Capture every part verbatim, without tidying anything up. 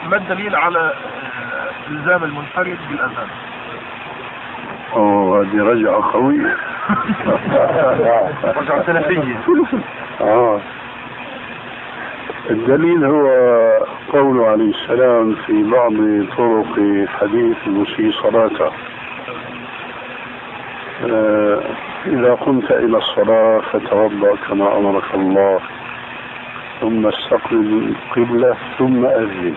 ما الدليل على إلزام المنفرد بالأذان؟ أوه هذه رجعة قوية. رجعة سلفية. آه الدليل هو قوله عليه السلام في بعض طرق حديث المسيء صلاته: آه إذا قمت إلى الصلاة فتوضأ كما أمرك الله ثم استقبل القبلة ثم أذن.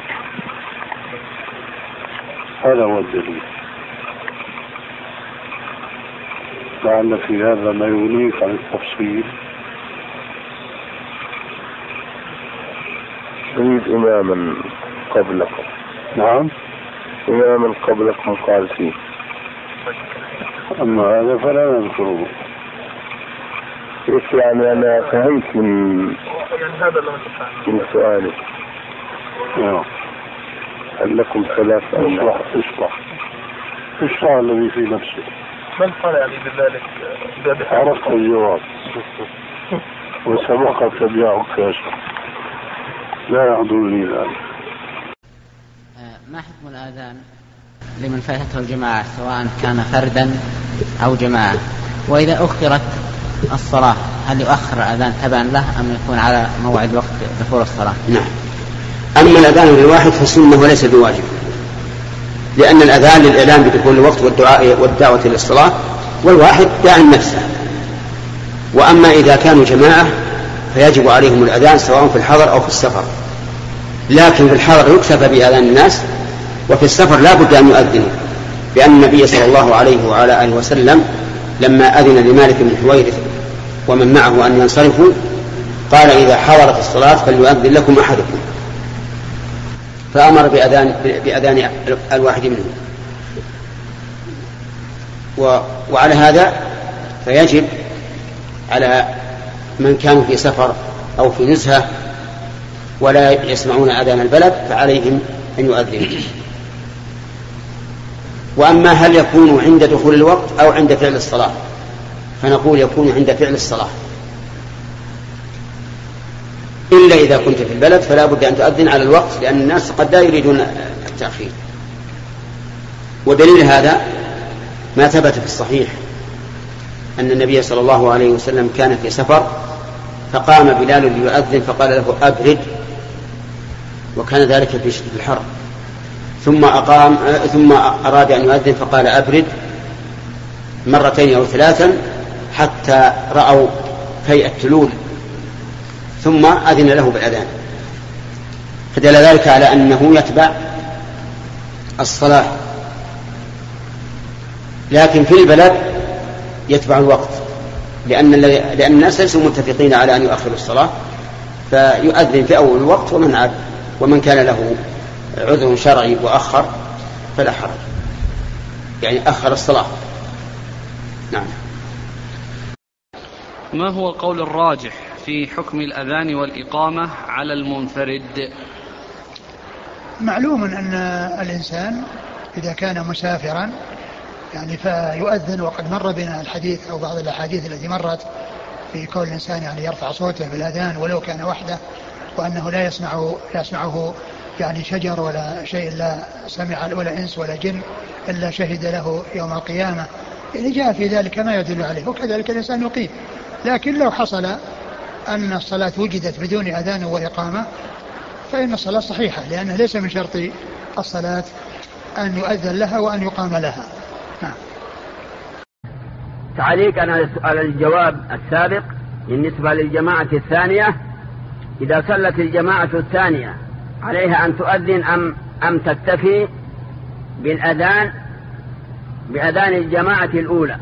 هذا هو الدليل. لعل في هذا ما يغنيك عن التفصيل. يريد إماما قبلكم. نعم إماما قبلكم قال فيه، أما هذا فلا نذكره. يعني أنا فهمت من من سؤالك. نعم. هل لكم ثلاث اشرح اشرح اشرح الذي في نفسك. من قال يعني بذلك؟ عرفت الجواب وسبق تبيعك يا شيخ، لا يحضرني ذلك. ما حكم الآذان لمن فاتته الجماعة سواء كان فردا أو جماعة؟ وإذا أخرت الصلاة هل يؤخر الأذان تبعا له أم يكون على موعد وقت دخول الصلاة؟ نعم. أما الأذان للواحد فسنة وليس بواجب، لأن الأذان للإعلام بدخول الوقت والدعاء والدعوة للصلاة، والواحد داع نفسه. وأما إذا كانوا جماعة فيجب عليهم الأذان سواء في الحضر أو في السفر، لكن في الحضر يكتفى بأذان الناس، وفي السفر لا بد أن يؤذنوا، لأن النبي صلى الله عليه وعلى آله وسلم لما أذن لمالك بن حويرث ومن معه أن ينصرفوا قال: إذا حضرت الصلاة فليؤذن لكم أحدكم، فأمر بأذان, بأذان الواحد منهم. وعلى هذا فيجب على من كانوا في سفر أو في نزهة ولا يسمعون أذان البلد فعليهم أن يؤذنوا. وأما هل يكون عند دخول الوقت أو عند فعل الصلاة، فنقول يكون عند فعل الصلاة، إلا إذا كنت في البلد فلا بد أن تؤذن على الوقت، لأن الناس قد لا يريدون التأخير. ودليل هذا ما ثبت في الصحيح أن النبي صلى الله عليه وسلم كان في سفر فقام بلال ليؤذن فقال له: أبرد، وكان ذلك في شدة الحر، ثم أقام ثم أراد أن يؤذن فقال: أبرد مرتين أو ثلاثا حتى رأوا في التلول، ثم أذن له بالأذان. فدل ذلك على أنه يتبع الصلاة، لكن في البلد يتبع الوقت، لأن لأن الناس ليسوا متفقين على أن يؤخروا الصلاة، فيؤذن في أول الوقت، ومن عاد ومن كان له عذر شرعي وأخر فلا حرج، يعني أخر الصلاة. نعم. ما هو القول الراجح في حكم الأذان والإقامة على المنفرد؟ معلوم أن الإنسان إذا كان مسافرا يعني فيؤذن، وقد مر بنا الحديث أو بعض الأحاديث التي مرت في كون الإنسان يعني يرفع صوته بالأذان ولو كان وحده، وأنه لا يسمعه, لا يسمعه يعني شجر ولا شيء، لا سمع ولا إنس ولا جن إلا شهد له يوم القيامة. يعني جاء في ذلك ما يدل عليه. وكذلك الإنسان يقيم، لكن لو حصل أن الصلاة وجدت بدون أذان وإقامة فإن الصلاة صحيحة، لأنه ليس من شرط الصلاة أن يؤذن لها وأن يقام لها. نعم. تعليق على الجواب السابق بالنسبة للجماعة الثانية: إذا صلت الجماعة الثانية عليها أن تؤذن أم, أم تكتفي بالأذان بأذان الجماعة الأولى؟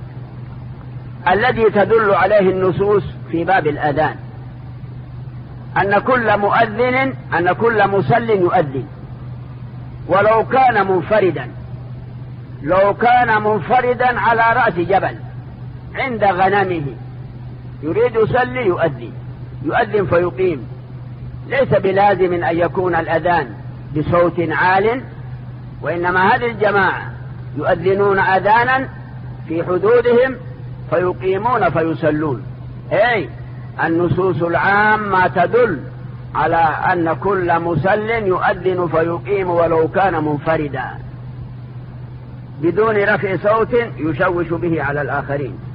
الذي تدل عليه النصوص في باب الأذان أن كل مؤذن أن كل مصل يؤذن، ولو كان منفردا لو كان منفردا على رأس جبل عند غنمه يريد يصلي يؤذن يؤذن فيقيم. ليس بلازم أن يكون الأذان بصوت عال، وإنما هذه الجماعة يؤذنون أذانا في حدودهم فيقيمون فيصلون. أي النصوص العامة تدل على أن كل مسل يؤذن فيقيم ولو كان منفردا بدون رفع صوت يشوش به على الآخرين.